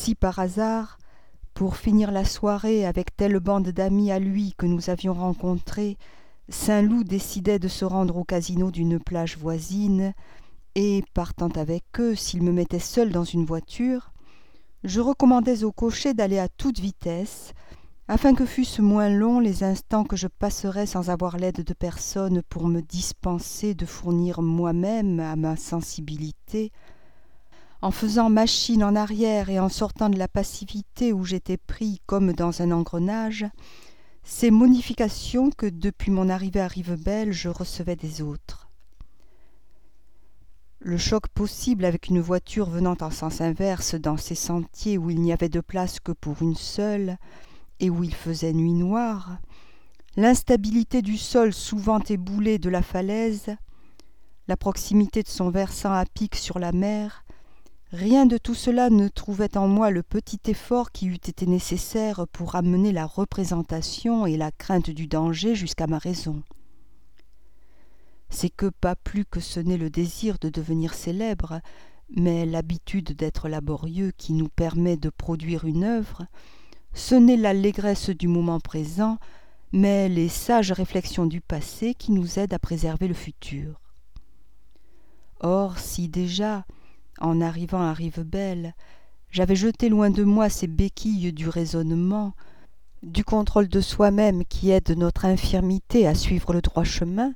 Si par hasard, pour finir la soirée avec telle bande d'amis à lui que nous avions rencontrés, Saint-Loup décidait de se rendre au casino d'une plage voisine, et, partant avec eux, s'il me mettait seul dans une voiture, je recommandais au cocher d'aller à toute vitesse, afin que fussent moins longs les instants que je passerais sans avoir l'aide de personne pour me dispenser de fournir moi-même à ma sensibilité, en faisant machine en arrière et en sortant de la passivité où j'étais pris comme dans un engrenage, ces modifications que depuis mon arrivée à Rivebelle je recevais des autres. Le choc possible avec une voiture venant en sens inverse dans ces sentiers où il n'y avait de place que pour une seule, et où il faisait nuit noire, l'instabilité du sol souvent éboulé de la falaise, la proximité de son versant à pic sur la mer, rien de tout cela ne trouvait en moi le petit effort qui eût été nécessaire pour amener la représentation et la crainte du danger jusqu'à ma raison. C'est que pas plus que ce n'est le désir de devenir célèbre, mais l'habitude d'être laborieux qui nous permet de produire une œuvre, ce n'est l'allégresse du moment présent, mais les sages réflexions du passé qui nous aident à préserver le futur. Or, si déjà, en arrivant à Rivebelle, j'avais jeté loin de moi ces béquilles du raisonnement, du contrôle de soi-même qui aide notre infirmité à suivre le droit chemin,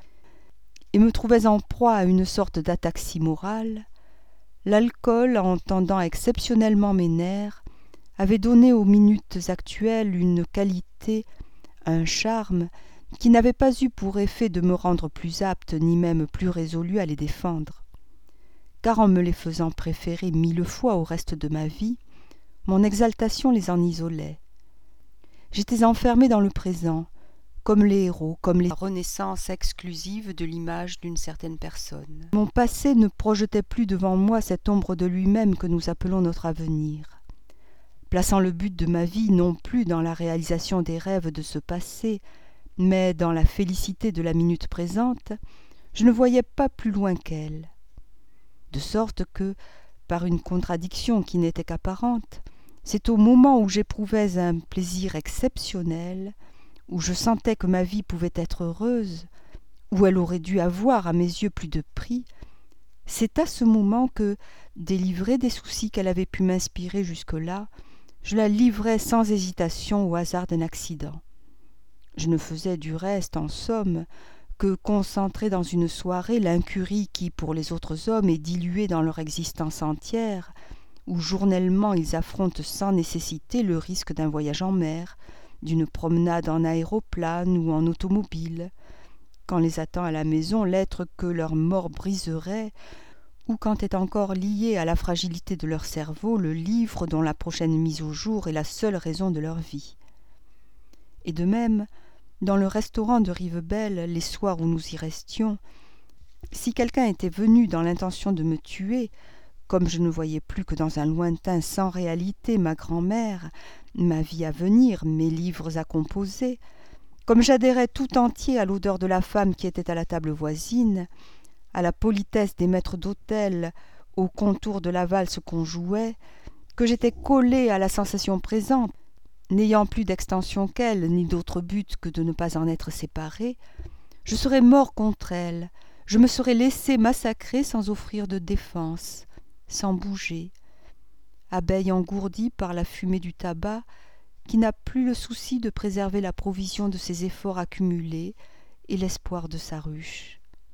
et me trouvais en proie à une sorte d'ataxie morale, l'alcool, en tendant exceptionnellement mes nerfs, avait donné aux minutes actuelles une qualité, un charme, qui n'avait pas eu pour effet de me rendre plus apte ni même plus résolu à les défendre. Car en me les faisant préférer 1000 fois au reste de ma vie, mon exaltation les en isolait. J'étais enfermé dans le présent, comme les héros, comme les renaissances exclusives de l'image d'une certaine personne. Mon passé ne projetait plus devant moi cette ombre de lui-même que nous appelons notre avenir. Plaçant le but de ma vie non plus dans la réalisation des rêves de ce passé, mais dans la félicité de la minute présente, je ne voyais pas plus loin qu'elle. De sorte que, par une contradiction qui n'était qu'apparente, c'est au moment où j'éprouvais un plaisir exceptionnel, où je sentais que ma vie pouvait être heureuse, où elle aurait dû avoir à mes yeux plus de prix, c'est à ce moment que, délivrée des soucis qu'elle avait pu m'inspirer jusque-là, je la livrais sans hésitation au hasard d'un accident. Je ne faisais du reste, en somme, que concentrer dans une soirée l'incurie qui, pour les autres hommes, est diluée dans leur existence entière, où journellement ils affrontent sans nécessité le risque d'un voyage en mer, d'une promenade en aéroplane ou en automobile, quand les attend à la maison l'être que leur mort briserait, ou quand est encore lié à la fragilité de leur cerveau le livre dont la prochaine mise au jour est la seule raison de leur vie. Et de même, dans le restaurant de Rivebelle, les soirs où nous y restions, si quelqu'un était venu dans l'intention de me tuer, comme je ne voyais plus que dans un lointain sans réalité ma grand-mère, ma vie à venir, mes livres à composer, comme j'adhérais tout entier à l'odeur de la femme qui était à la table voisine, à la politesse des maîtres d'hôtel, au contour de la valse qu'on jouait, que j'étais collé à la sensation présente, n'ayant plus d'extension qu'elle, ni d'autre but que de ne pas en être séparé, je serais mort contre elle, je me serais laissé massacrer sans offrir de défense, sans bouger, abeille engourdie par la fumée du tabac, qui n'a plus le souci de préserver la provision de ses efforts accumulés et l'espoir de sa ruche.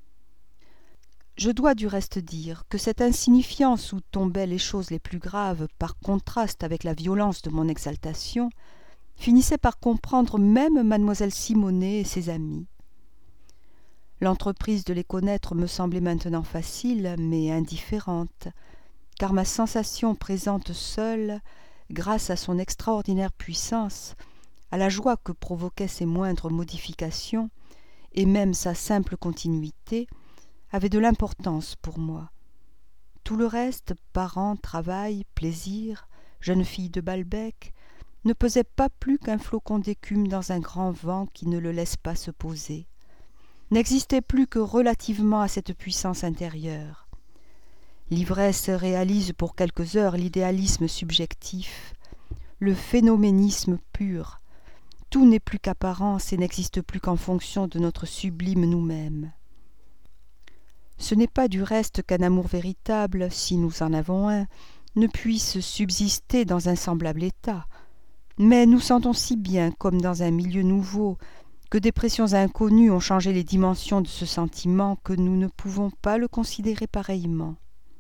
Je dois du reste dire que cette insignifiance où tombaient les choses les plus graves par contraste avec la violence de mon exaltation finissait par comprendre même mademoiselle Simonet et ses amis. L'entreprise de les connaître me semblait maintenant facile, mais indifférente, car ma sensation présente seule, grâce à son extraordinaire puissance, à la joie que provoquaient ses moindres modifications, et même sa simple continuité, avait de l'importance pour moi. Tout le reste, parents, travail, plaisir, jeune fille de Balbec, ne pesait pas plus qu'un flocon d'écume dans un grand vent qui ne le laisse pas se poser, n'existait plus que relativement à cette puissance intérieure. L'ivresse réalise pour quelques heures l'idéalisme subjectif, le phénoménisme pur. Tout n'est plus qu'apparence et n'existe plus qu'en fonction de notre sublime nous-mêmes. Ce n'est pas du reste qu'un amour véritable, si nous en avons un, ne puisse subsister dans un semblable état. Mais nous sentons si bien, comme dans un milieu nouveau, que des pressions inconnues ont changé les dimensions de ce sentiment que nous ne pouvons pas le considérer pareillement.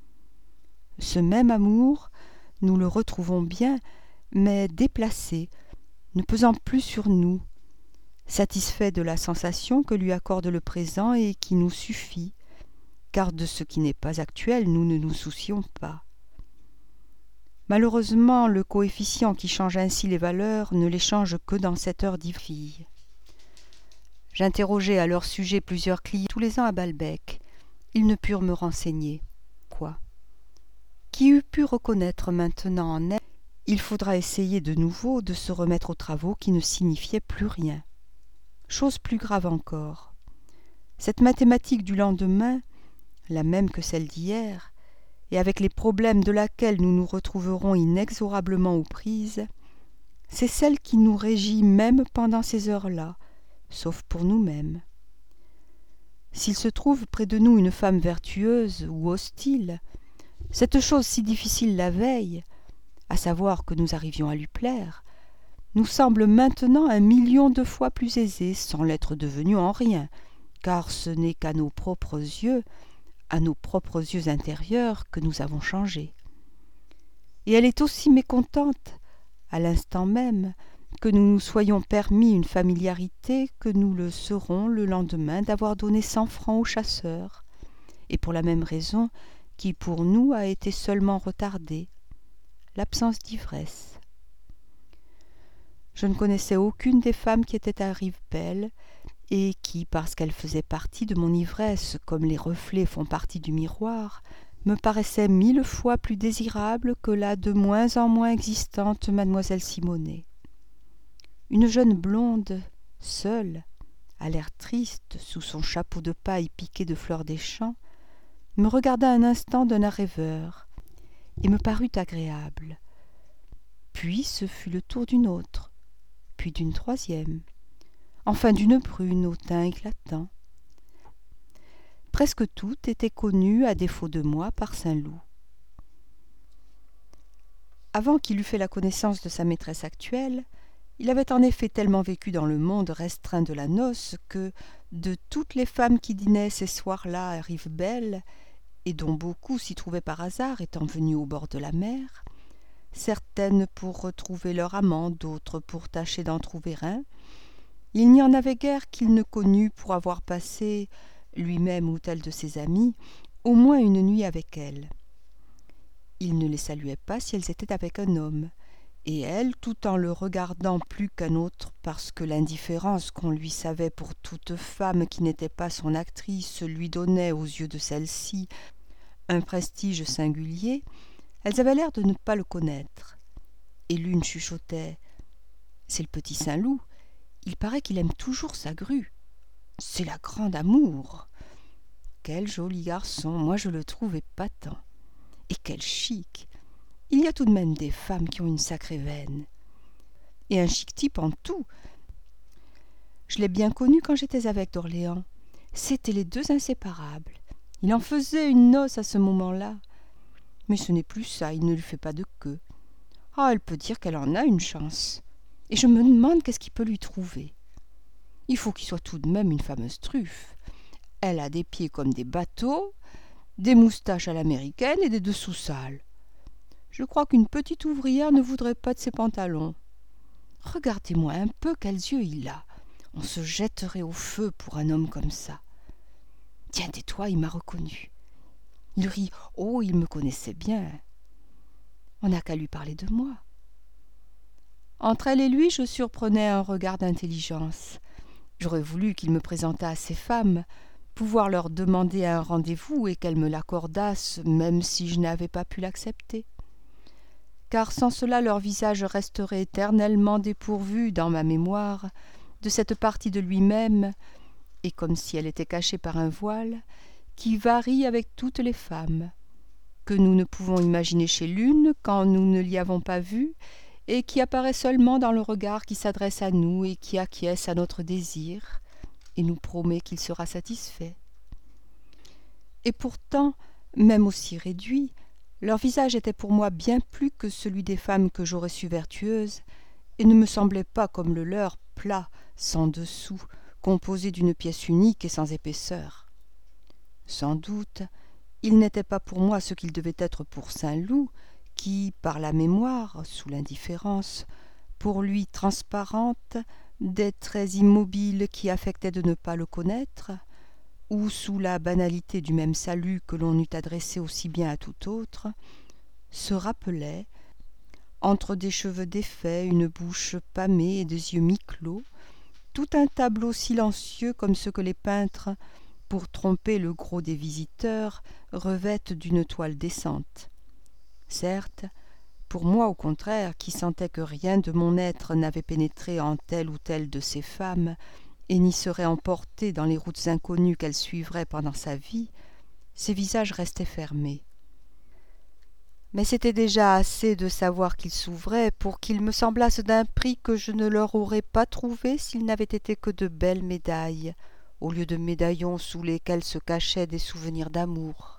Ce même amour, nous le retrouvons bien, mais déplacé, ne pesant plus sur nous, satisfait de la sensation que lui accorde le présent et qui nous suffit, car de ce qui n'est pas actuel, nous ne nous soucions pas. Malheureusement, le coefficient qui change ainsi les valeurs ne les change que dans cette heure d'iville. J'interrogeai à leur sujet plusieurs clients tous les ans à Balbec. Ils ne purent me renseigner. Quoi ? Qui eût pu reconnaître maintenant en elle, il faudra essayer de nouveau de se remettre aux travaux qui ne signifiaient plus rien. Chose plus grave encore. Cette mathématique du lendemain, la même que celle d'hier, et avec les problèmes de laquelle nous nous retrouverons inexorablement aux prises, c'est celle qui nous régit même pendant ces heures-là, sauf pour nous-mêmes. S'il se trouve près de nous une femme vertueuse ou hostile, cette chose si difficile la veille, à savoir que nous arrivions à lui plaire, nous semble maintenant 1 000 000 de fois plus aisée, sans l'être devenue en rien, car ce n'est qu'à nos propres yeux, à nos propres yeux intérieurs, que nous avons changé. Et elle est aussi mécontente, à l'instant même, que nous nous soyons permis une familiarité que nous le serons le lendemain d'avoir donné 100 francs au chasseur, et pour la même raison qui pour nous a été seulement retardée, l'absence d'ivresse. Je ne connaissais aucune des femmes qui étaient à Rivebelle, et qui, parce qu'elles faisaient partie de mon ivresse, comme les reflets font partie du miroir, me paraissaient 1000 fois plus désirables que la de moins en moins existante mademoiselle Simonet. Une jeune blonde, seule, à l'air triste, sous son chapeau de paille piqué de fleurs des champs, me regarda un instant d'un air rêveur, et me parut agréable. Puis ce fut le tour d'une autre, puis d'une troisième, enfin d'une brune au teint éclatant. Presque toutes étaient connues, à défaut de moi, par Saint-Loup. Avant qu'il eût fait la connaissance de sa maîtresse actuelle, il avait en effet tellement vécu dans le monde restreint de la noce que, de toutes les femmes qui dînaient ces soirs-là à Rivebelle, et dont beaucoup s'y trouvaient par hasard étant venues au bord de la mer, certaines pour retrouver leur amant, d'autres pour tâcher d'en trouver un, il n'y en avait guère qu'il ne connût pour avoir passé, lui-même ou tel de ses amis, au moins une nuit avec elles. Il ne les saluait pas si elles étaient avec un homme, et elle, tout en le regardant plus qu'un autre, parce que l'indifférence qu'on lui savait pour toute femme qui n'était pas son actrice lui donnait aux yeux de celle-ci un prestige singulier, elles avaient l'air de ne pas le connaître. Et l'une chuchotait « C'est le petit Saint-Loup, il paraît qu'il aime toujours sa grue. C'est la grande amour. Quel joli garçon, moi je le trouve épatant. Et quel chic. Il y a tout de même des femmes qui ont une sacrée veine. Et un chic type en tout. Je l'ai bien connu quand j'étais avec d'Orléans. C'étaient les deux inséparables. Il en faisait une noce à ce moment-là. Mais ce n'est plus ça, il ne lui fait pas de queue. Ah, elle peut dire qu'elle en a une chance. Et je me demande qu'est-ce qu'il peut lui trouver. Il faut qu'il soit tout de même une fameuse truffe. Elle a des pieds comme des bateaux, des moustaches à l'américaine et des dessous sales. Je crois qu'une petite ouvrière ne voudrait pas de ses pantalons. Regardez-moi un peu quels yeux il a. On se jetterait au feu pour un homme comme ça. Tiens, tais-toi, il m'a reconnu. Il rit. Oh, il me connaissait bien. On n'a qu'à lui parler de moi. Entre elle et lui, je surprenais un regard d'intelligence. J'aurais voulu qu'il me présentât à ses femmes, pouvoir leur demander un rendez-vous et qu'elles me l'accordassent, même si je n'avais pas pu l'accepter. Car sans cela, leur visage resterait éternellement dépourvu dans ma mémoire de cette partie de lui-même, et comme si elle était cachée par un voile, qui varie avec toutes les femmes. que nous ne pouvons imaginer chez l'une quand nous ne l'y avons pas vue, et qui apparaît seulement dans le regard qui s'adresse à nous et qui acquiesce à notre désir, et nous promet qu'il sera satisfait. Et pourtant, même aussi réduit, leur visage était pour moi bien plus que celui des femmes que j'aurais su vertueuses, et ne me semblait pas comme le leur, plat, sans dessous, composé d'une pièce unique et sans épaisseur. Sans doute, il n'était pas pour moi ce qu'il devait être pour Saint-Loup, qui, par la mémoire, sous l'indifférence, pour lui transparente, des traits immobiles qui affectaient de ne pas le connaître, ou sous la banalité du même salut que l'on eût adressé aussi bien à tout autre, se rappelait, entre des cheveux défaits, une bouche pâmée et des yeux mi-clos, tout un tableau silencieux comme ceux que les peintres, pour tromper le gros des visiteurs, revêtent d'une toile décente. Certes, pour moi au contraire, qui sentais que rien de mon être n'avait pénétré en telle ou telle de ces femmes, et n'y serait emporté dans les routes inconnues qu'elle suivrait pendant sa vie, ces visages restaient fermés. Mais c'était déjà assez de savoir qu'ils s'ouvraient pour qu'ils me semblassent d'un prix que je ne leur aurais pas trouvé s'ils n'avaient été que de belles médailles, au lieu de médaillons sous lesquels se cachaient des souvenirs d'amour.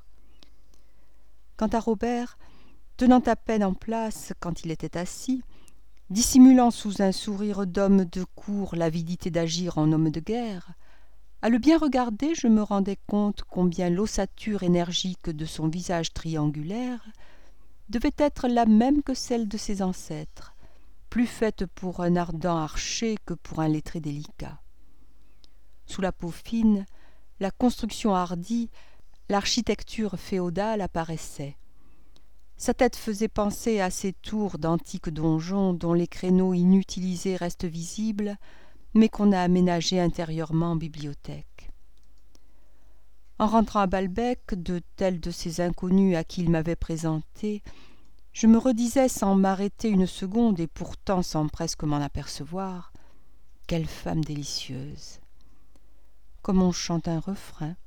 Quant à Robert, tenant à peine en place quand il était assis, dissimulant sous un sourire d'homme de cour l'avidité d'agir en homme de guerre, à le bien regarder, je me rendais compte combien l'ossature énergique de son visage triangulaire devait être la même que celle de ses ancêtres, plus faite pour un ardent archer que pour un lettré délicat. Sous la peau fine, la construction hardie, l'architecture féodale apparaissaient. Sa tête faisait penser à ces tours d'antiques donjons dont les créneaux inutilisés restent visibles, mais qu'on a aménagés intérieurement en bibliothèque. En rentrant à Balbec, de tels de ces inconnus à qui il m'avait présenté, je me redisais sans m'arrêter une seconde et pourtant sans presque m'en apercevoir, quelle femme délicieuse! Comme on chante un refrain.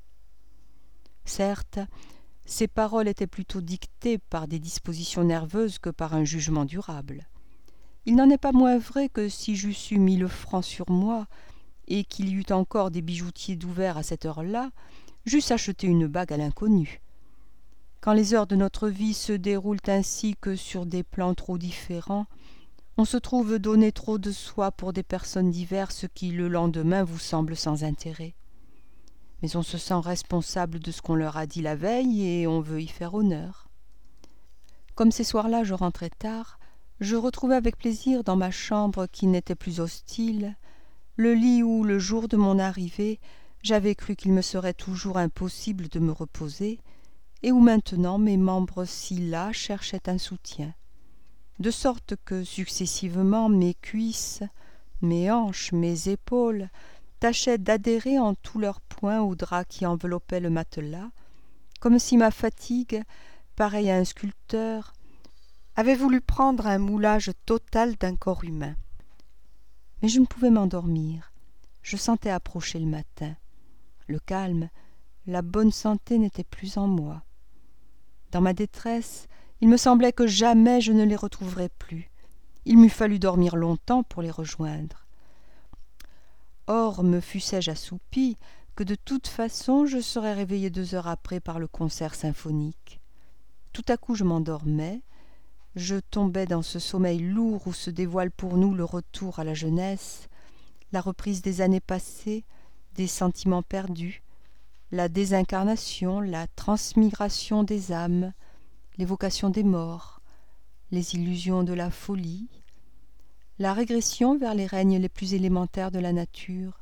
Certes, ces paroles étaient plutôt dictées par des dispositions nerveuses que par un jugement durable. Il n'en est pas moins vrai que si j'eusse eu 1000 francs sur moi, et qu'il y eût encore des bijoutiers d'ouvert à cette heure-là, j'eusse acheté une bague à l'inconnu. Quand les heures de notre vie se déroulent ainsi que sur des plans trop différents, on se trouve donner trop de soi pour des personnes diverses qui le lendemain vous semblent sans intérêt. Mais on se sent responsable de ce qu'on leur a dit la veille et on veut y faire honneur. Comme ces soirs-là je rentrais tard, je retrouvais avec plaisir dans ma chambre qui n'était plus hostile, le lit où, le jour de mon arrivée, j'avais cru qu'il me serait toujours impossible de me reposer, et où maintenant mes membres si las cherchaient un soutien. De sorte que, successivement, mes cuisses, mes hanches, mes épaules tâchaient d'adhérer en tous leurs points au drap qui enveloppait le matelas, comme si ma fatigue, pareille à un sculpteur, avait voulu prendre un moulage total d'un corps humain. Mais je ne pouvais m'endormir. Je sentais approcher le matin. Le calme, la bonne santé n'étaient plus en moi. Dans ma détresse, il me semblait que jamais je ne les retrouverais plus. Il m'eût fallu dormir longtemps pour les rejoindre. Or, me fussé-je assoupi, que de toute façon je serais réveillé 2 heures après par le concert symphonique. Tout à coup je m'endormais, je tombais dans ce sommeil lourd où se dévoile pour nous le retour à la jeunesse, la reprise des années passées, des sentiments perdus, la désincarnation, la transmigration des âmes, l'évocation des morts, les illusions de la folie, la régression vers les règnes les plus élémentaires de la nature.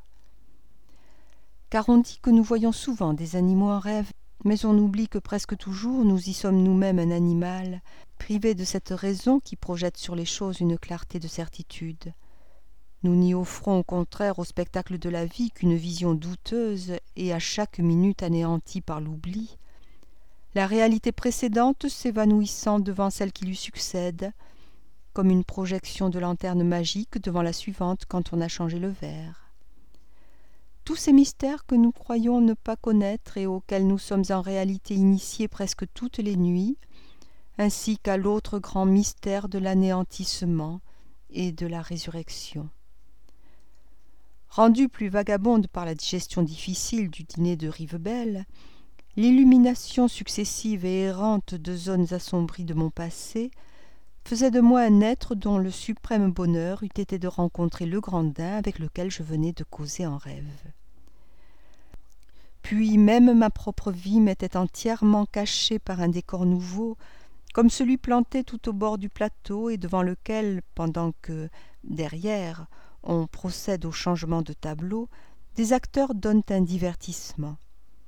Car on dit que nous voyons souvent des animaux en rêve, mais on oublie que presque toujours nous y sommes nous-mêmes un animal, privé de cette raison qui projette sur les choses une clarté de certitude. Nous n'y offrons au contraire au spectacle de la vie qu'une vision douteuse et à chaque minute anéantie par l'oubli, la réalité précédente s'évanouissant devant celle qui lui succède, comme une projection de lanterne magique devant la suivante quand on a changé le verre. tous ces mystères que nous croyons ne pas connaître et auxquels nous sommes en réalité initiés presque toutes les nuits, ainsi qu'à l'autre grand mystère de l'anéantissement et de la résurrection. Rendue plus vagabonde par la digestion difficile du dîner de Rivebelle, l'illumination successive et errante de zones assombries de mon passé faisait de moi un être dont le suprême bonheur eût été de rencontrer Legrandin avec lequel je venais de causer en rêve. Puis même ma propre vie m'était entièrement cachée par un décor nouveau, comme celui planté tout au bord du plateau et devant lequel, pendant que, derrière, on procède au changement de tableau, des acteurs donnent un divertissement.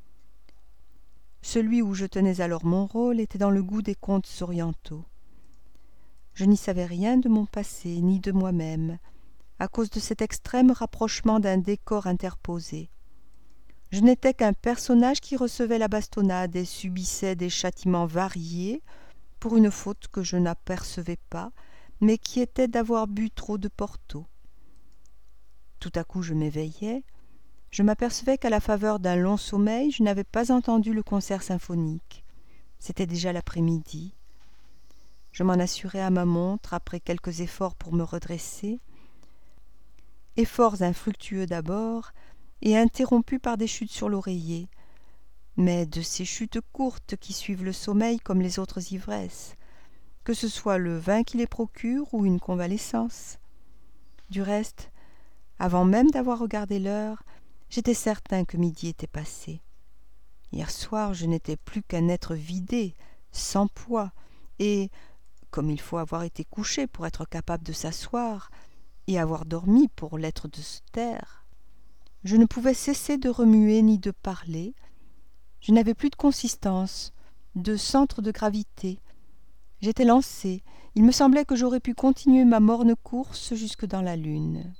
Celui où je tenais alors mon rôle était dans le goût des contes orientaux. Je n'y savais rien de mon passé, ni de moi-même, à cause de cet extrême rapprochement d'un décor interposé. Je n'étais qu'un personnage qui recevait la bastonnade et subissait des châtiments variés pour une faute que je n'apercevais pas, mais qui était d'avoir bu trop de Porto. Tout à coup je m'éveillai. Je m'apercevais qu'à la faveur d'un long sommeil, je n'avais pas entendu le concert symphonique. C'était déjà l'après-midi. Je m'en assurai à ma montre après quelques efforts pour me redresser. Efforts infructueux d'abord, et interrompus par des chutes sur l'oreiller, mais de ces chutes courtes qui suivent le sommeil comme les autres ivresses, que ce soit le vin qui les procure ou une convalescence. Du reste, avant même d'avoir regardé l'heure, j'étais certain que midi était passé. Hier soir, je n'étais plus qu'un être vidé, sans poids, et, comme il faut avoir été couché pour être capable de s'asseoir, et avoir dormi pour l'être de se taire, je ne pouvais cesser de remuer ni de parler. Je n'avais plus de consistance, de centre de gravité. J'étais lancé. Il me semblait que j'aurais pu continuer ma morne course jusque dans la lune.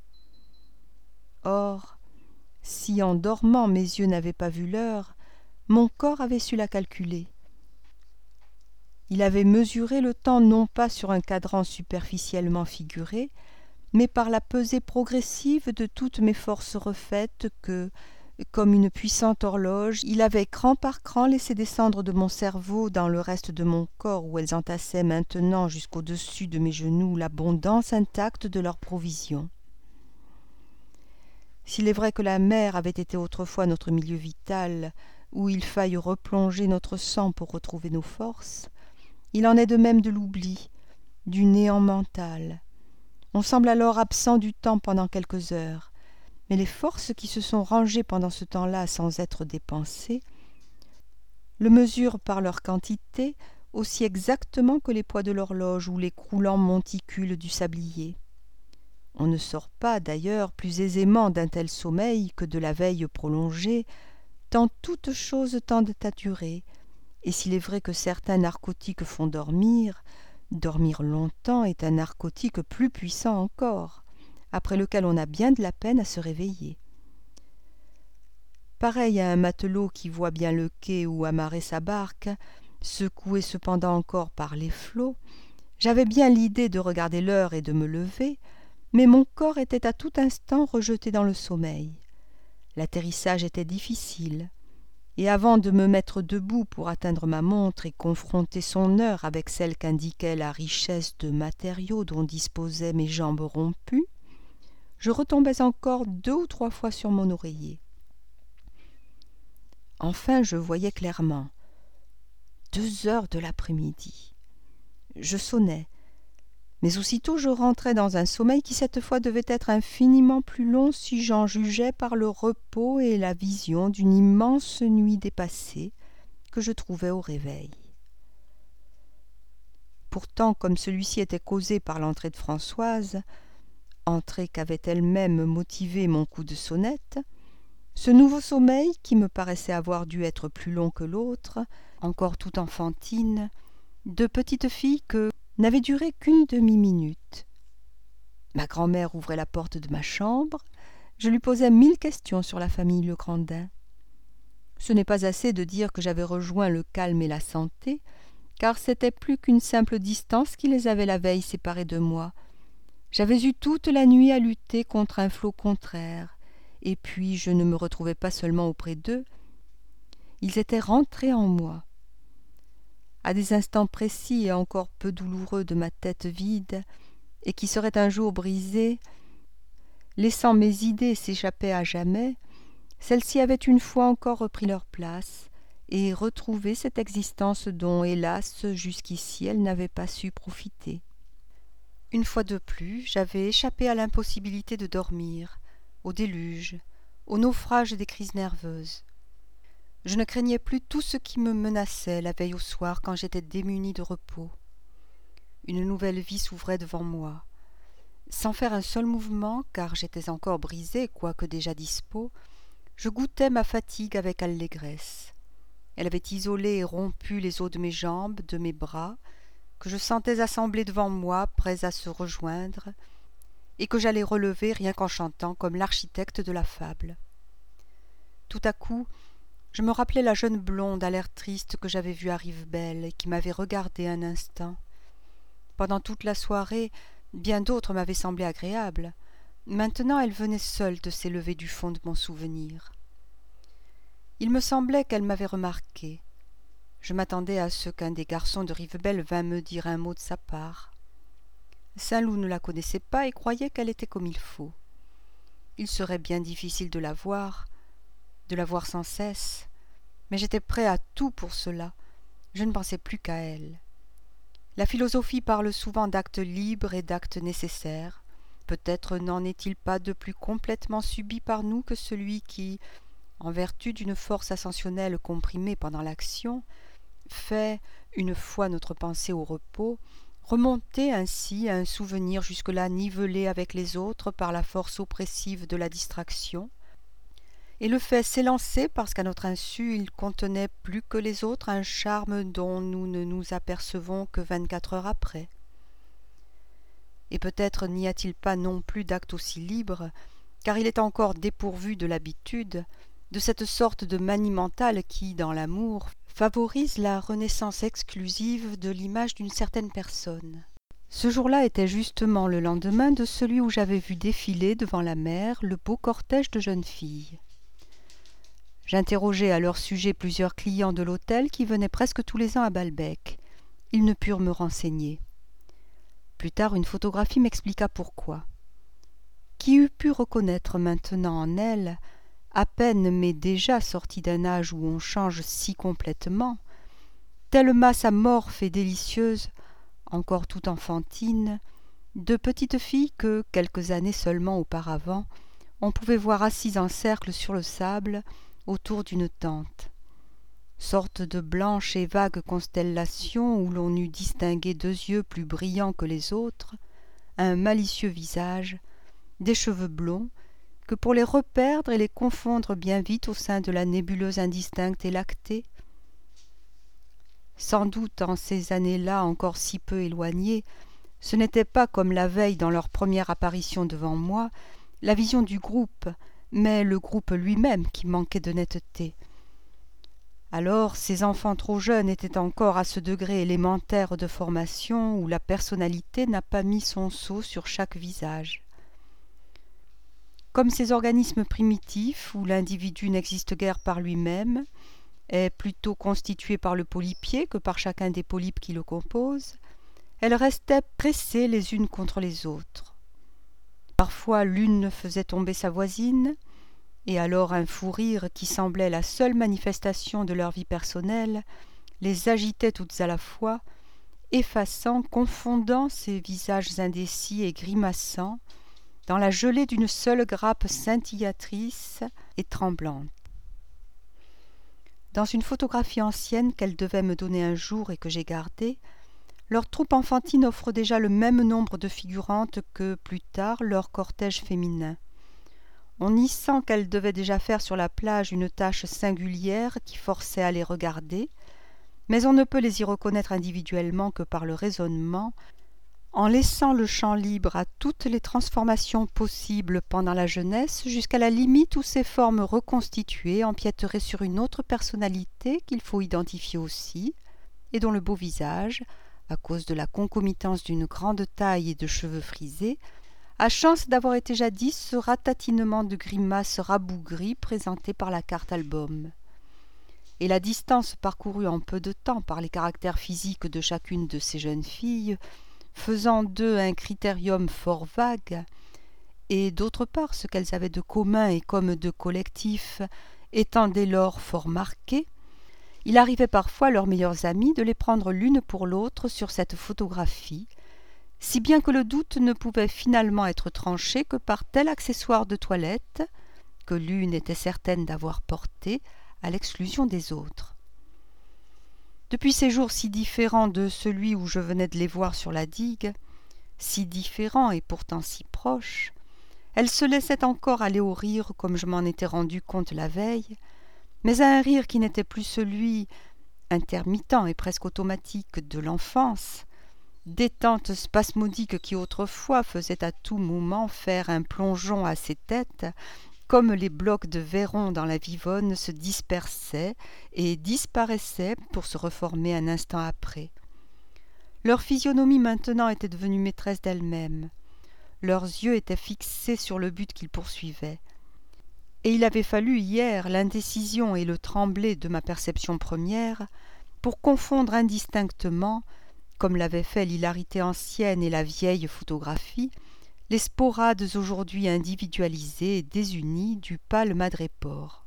Or, si en dormant mes yeux n'avaient pas vu l'heure, mon corps avait su la calculer. Il avait mesuré le temps non pas sur un cadran superficiellement figuré, mais par la pesée progressive de toutes mes forces refaites que, comme une puissante horloge, il avait cran par cran laissé descendre de mon cerveau dans le reste de mon corps où elles entassaient maintenant jusqu'au-dessus de mes genoux l'abondance intacte de leurs provisions. S'il est vrai que la mer avait été autrefois notre milieu vital, où il faille replonger notre sang pour retrouver nos forces, il en est de même de l'oubli, du néant mental. On semble alors absent du temps pendant quelques heures, mais les forces qui se sont rangées pendant ce temps-là sans être dépensées le mesurent par leur quantité aussi exactement que les poids de l'horloge ou les croulants monticules du sablier. On ne sort pas, d'ailleurs, plus aisément d'un tel sommeil que de la veille prolongée, tant toutes choses tendent à durer, et s'il est vrai que certains narcotiques font dormir, dormir longtemps est un narcotique plus puissant encore, après lequel on a bien de la peine à se réveiller. Pareil à un matelot qui voit bien le quai où amarrer sa barque, secouée cependant encore par les flots, j'avais bien l'idée de regarder l'heure et de me lever, mais mon corps était à tout instant rejeté dans le sommeil. L'atterrissage était difficile, et avant de me mettre debout pour atteindre ma montre et confronter son heure avec celle qu'indiquait la richesse de matériaux dont disposaient mes jambes rompues, je retombais encore 2 ou 3 fois sur mon oreiller. Enfin, je voyais clairement. 2 heures de l'après-midi. Je sonnais, mais aussitôt je rentrais dans un sommeil qui cette fois devait être infiniment plus long si j'en jugeais par le repos et la vision d'une immense nuit dépassée que je trouvais au réveil. Pourtant, comme celui-ci était causé par l'entrée de Françoise, entrée qu'avait elle-même motivé mon coup de sonnette, ce nouveau sommeil, qui me paraissait avoir dû être plus long que l'autre, encore tout enfantine, de petite fille que n'avait duré qu'une demi-minute. Ma grand-mère ouvrait la porte de ma chambre, je lui posais 1000 questions sur la famille Legrandin. Ce n'est pas assez de dire que j'avais rejoint le calme et la santé, car c'était plus qu'une simple distance qui les avait la veille séparés de moi. J'avais eu toute la nuit à lutter contre un flot contraire, et puis je ne me retrouvais pas seulement auprès d'eux, ils étaient rentrés en moi. À des instants précis et encore peu douloureux de ma tête vide, et qui serait un jour brisée, laissant mes idées s'échapper à jamais, celles-ci avaient une fois encore repris leur place et retrouvé cette existence dont, hélas, jusqu'ici elles n'avaient pas su profiter. Une fois de plus, j'avais échappé à l'impossibilité de dormir, au déluge, au naufrage des crises nerveuses. Je ne craignais plus tout ce qui me menaçait la veille au soir quand j'étais démunie de repos. Une nouvelle vie s'ouvrait devant moi. Sans faire un seul mouvement, car j'étais encore brisée, quoique déjà dispos, je goûtais ma fatigue avec allégresse. Elle avait isolé et rompu les os de mes jambes, de mes bras, que je sentais assemblés devant moi, prêts à se rejoindre, et que j'allais relever rien qu'en chantant comme l'architecte de la fable. Tout à coup, je me rappelais la jeune blonde à l'air triste que j'avais vue à Rivebelle et qui m'avait regardé un instant. Pendant toute la soirée, bien d'autres m'avaient semblé agréables. Maintenant, elle venait seule de s'élever du fond de mon souvenir. Il me semblait qu'elle m'avait remarqué. Je m'attendais à ce qu'un des garçons de Rivebelle vînt me dire un mot de sa part. Saint-Loup ne la connaissait pas et croyait qu'elle était comme il faut. Il serait bien difficile de la voir sans cesse, mais j'étais prêt à tout pour cela. Je ne pensais plus qu'à elle. La philosophie parle souvent d'actes libres et d'actes nécessaires. Peut-être n'en est-il pas de plus complètement subi par nous que celui qui, en vertu d'une force ascensionnelle comprimée pendant l'action, fait, une fois notre pensée au repos, remonter ainsi un souvenir jusque-là nivelé avec les autres par la force oppressive de la distraction, et le fait s'élancer parce qu'à notre insu il contenait plus que les autres un charme dont nous ne nous apercevons que 24 heures après. Et peut-être n'y a-t-il pas non plus d'acte aussi libre, car il est encore dépourvu de l'habitude, de cette sorte de manie mentale qui, dans l'amour, favorise la renaissance exclusive de l'image d'une certaine personne. Ce jour-là était justement le lendemain de celui où j'avais vu défiler devant la mer le beau cortège de jeunes filles. J'interrogeai à leur sujet plusieurs clients de l'hôtel qui venaient presque tous les ans à Balbec. Ils ne purent me renseigner. Plus tard, une photographie m'expliqua pourquoi. Qui eût pu reconnaître maintenant en elle, à peine mais déjà sortie d'un âge où on change si complètement, telle masse amorphe et délicieuse, encore toute enfantine, de petites filles que, quelques années seulement auparavant, on pouvait voir assises en cercle sur le sable, autour d'une tente. Sorte de blanche et vague constellation où l'on eût distingué 2 yeux plus brillants que les autres, un malicieux visage, des cheveux blonds, que pour les reperdre et les confondre bien vite au sein de la nébuleuse indistincte et lactée. Sans doute en ces années-là encore si peu éloignées, ce n'était pas comme la veille dans leur première apparition devant moi, la vision du groupe, mais le groupe lui-même qui manquait de netteté. Alors, ces enfants trop jeunes étaient encore à ce degré élémentaire de formation où la personnalité n'a pas mis son sceau sur chaque visage. Comme ces organismes primitifs où l'individu n'existe guère par lui-même, est plutôt constitué par le polypier que par chacun des polypes qui le composent, elles restaient pressées les unes contre les autres. Parfois l'une faisait tomber sa voisine, et alors un fou rire qui semblait la seule manifestation de leur vie personnelle les agitait toutes à la fois, effaçant, confondant ces visages indécis et grimaçants dans la gelée d'une seule grappe scintillatrice et tremblante. Dans une photographie ancienne qu'elle devait me donner un jour et que j'ai gardée, leur troupe enfantine offre déjà le même nombre de figurantes que, plus tard, leur cortège féminin. On y sent qu'elles devaient déjà faire sur la plage une tâche singulière qui forçait à les regarder, mais on ne peut les y reconnaître individuellement que par le raisonnement, en laissant le champ libre à toutes les transformations possibles pendant la jeunesse jusqu'à la limite où ces formes reconstituées empiéteraient sur une autre personnalité qu'il faut identifier aussi, et dont le beau visage, à cause de la concomitance d'une grande taille et de cheveux frisés, a chance d'avoir été jadis ce ratatinement de grimaces rabougries présenté par la carte album. Et la distance parcourue en peu de temps par les caractères physiques de chacune de ces jeunes filles, faisant d'eux un critérium fort vague, et d'autre part ce qu'elles avaient de commun et comme de collectif, étant dès lors fort marqué, il arrivait parfois à leurs meilleures amies de les prendre l'une pour l'autre sur cette photographie, si bien que le doute ne pouvait finalement être tranché que par tel accessoire de toilette que l'une était certaine d'avoir porté à l'exclusion des autres. Depuis ces jours si différents de celui où je venais de les voir sur la digue, si différents et pourtant si proches, elles se laissaient encore aller au rire comme je m'en étais rendu compte la veille, mais à un rire qui n'était plus celui, intermittent et presque automatique, de l'enfance, détente spasmodique qui autrefois faisait à tout moment faire un plongeon à ces têtes, comme les blocs de Véron dans la Vivonne se dispersaient et disparaissaient pour se reformer un instant après. Leur physionomie maintenant était devenue maîtresse d'elle-même. Leurs yeux étaient fixés sur le but qu'ils poursuivaient. Et il avait fallu hier l'indécision et le tremblé de ma perception première pour confondre indistinctement, comme l'avaient fait l'hilarité ancienne et la vieille photographie, les sporades aujourd'hui individualisées et désunies du pâle madrépore.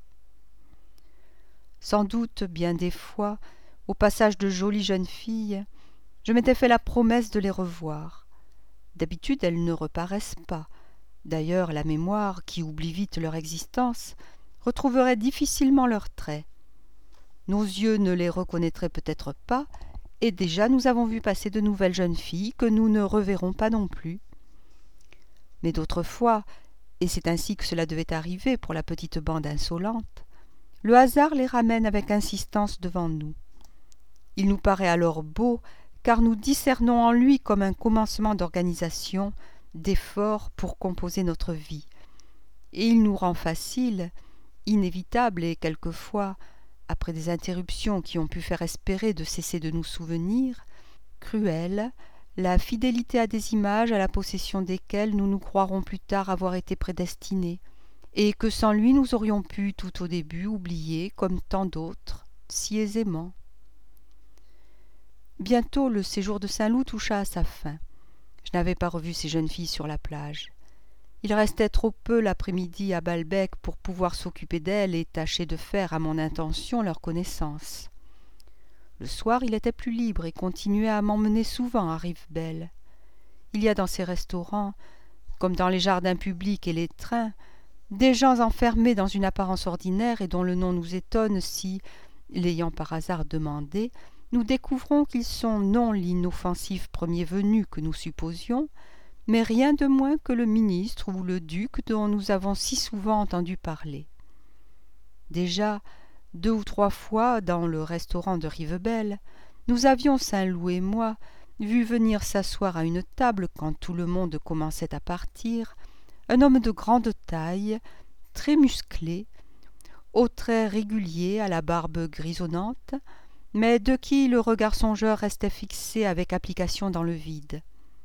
Sans doute, bien des fois, au passage de jolies jeunes filles, je m'étais fait la promesse de les revoir. D'habitude, elles ne reparaissent pas. D'ailleurs, la mémoire, qui oublie vite leur existence, retrouverait difficilement leurs traits. Nos yeux ne les reconnaîtraient peut-être pas, et déjà nous avons vu passer de nouvelles jeunes filles que nous ne reverrons pas non plus. Mais d'autres fois, et c'est ainsi que cela devait arriver pour la petite bande insolente, le hasard les ramène avec insistance devant nous. Il nous paraît alors beau, car nous discernons en lui comme un commencement d'organisation, d'effort pour composer notre vie. Et il nous rend facile, inévitable et quelquefois, après des interruptions qui ont pu faire espérer de cesser de nous souvenir, cruel, la fidélité à des images à la possession desquelles nous nous croirons plus tard avoir été prédestinés, et que sans lui nous aurions pu tout au début oublier, comme tant d'autres, si aisément. Bientôt le séjour de Saint-Loup toucha à sa fin. Je n'avais pas revu ces jeunes filles sur la plage. Il restait trop peu l'après-midi à Balbec pour pouvoir s'occuper d'elles et tâcher de faire à mon intention leur connaissance. Le soir, il était plus libre et continuait à m'emmener souvent à Rivebelle. Il y a dans ces restaurants, comme dans les jardins publics et les trains, des gens enfermés dans une apparence ordinaire et dont le nom nous étonne si, l'ayant par hasard demandé, nous découvrons qu'ils sont non l'inoffensif premier venu que nous supposions, mais rien de moins que le ministre ou le duc dont nous avons si souvent entendu parler. Déjà, 2 ou 3 fois, dans le restaurant de Rivebelle, nous avions, Saint-Loup et moi, vu venir s'asseoir à une table quand tout le monde commençait à partir, un homme de grande taille, très musclé, aux traits réguliers, à la barbe grisonnante, mais de qui le regard songeur restait fixé avec application dans le vide.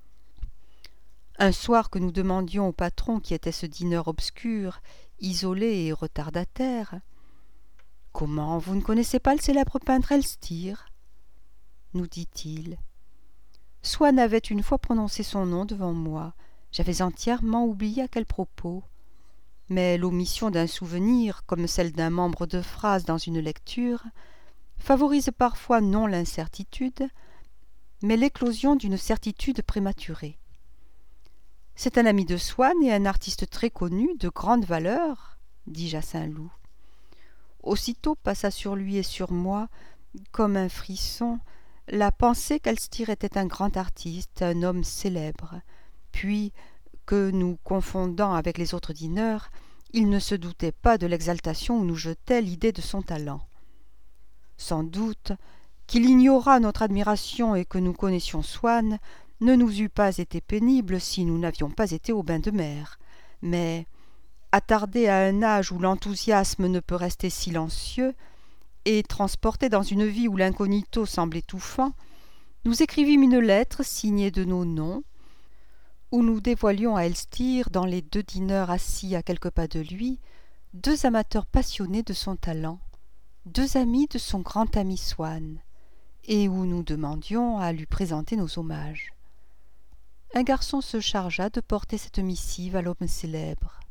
Un soir que nous demandions au patron qui était ce dîneur obscur, isolé et retardataire, « Comment, vous ne connaissez pas le célèbre peintre Elstir ?» nous dit-il. Swann avait une fois prononcé son nom devant moi. J'avais entièrement oublié à quel propos. Mais l'omission d'un souvenir, comme celle d'un membre de phrase dans une lecture, favorise parfois non l'incertitude, mais l'éclosion d'une certitude prématurée. C'est un ami de Swann et un artiste très connu, de grande valeur, dis-je à Saint-Loup. Aussitôt passa sur lui et sur moi, comme un frisson, la pensée qu'Elstir était un grand artiste, un homme célèbre, puis que, nous confondant avec les autres dîneurs, il ne se doutait pas de l'exaltation où nous jetait l'idée de son talent. Sans doute qu'il ignorât notre admiration et que nous connaissions Swann ne nous eût pas été pénible si nous n'avions pas été au bain de mer, mais, attardé à un âge où l'enthousiasme ne peut rester silencieux, et transporté dans une vie où l'incognito semble étouffant, nous écrivîmes une lettre signée de nos noms, où nous dévoilions à Elstir, dans les 2 dîneurs assis à quelques pas de lui, 2 amateurs passionnés de son talent, 2 amis de son grand ami Swann, et où nous demandions à lui présenter nos hommages. Un garçon se chargea de porter cette missive à l'homme célèbre.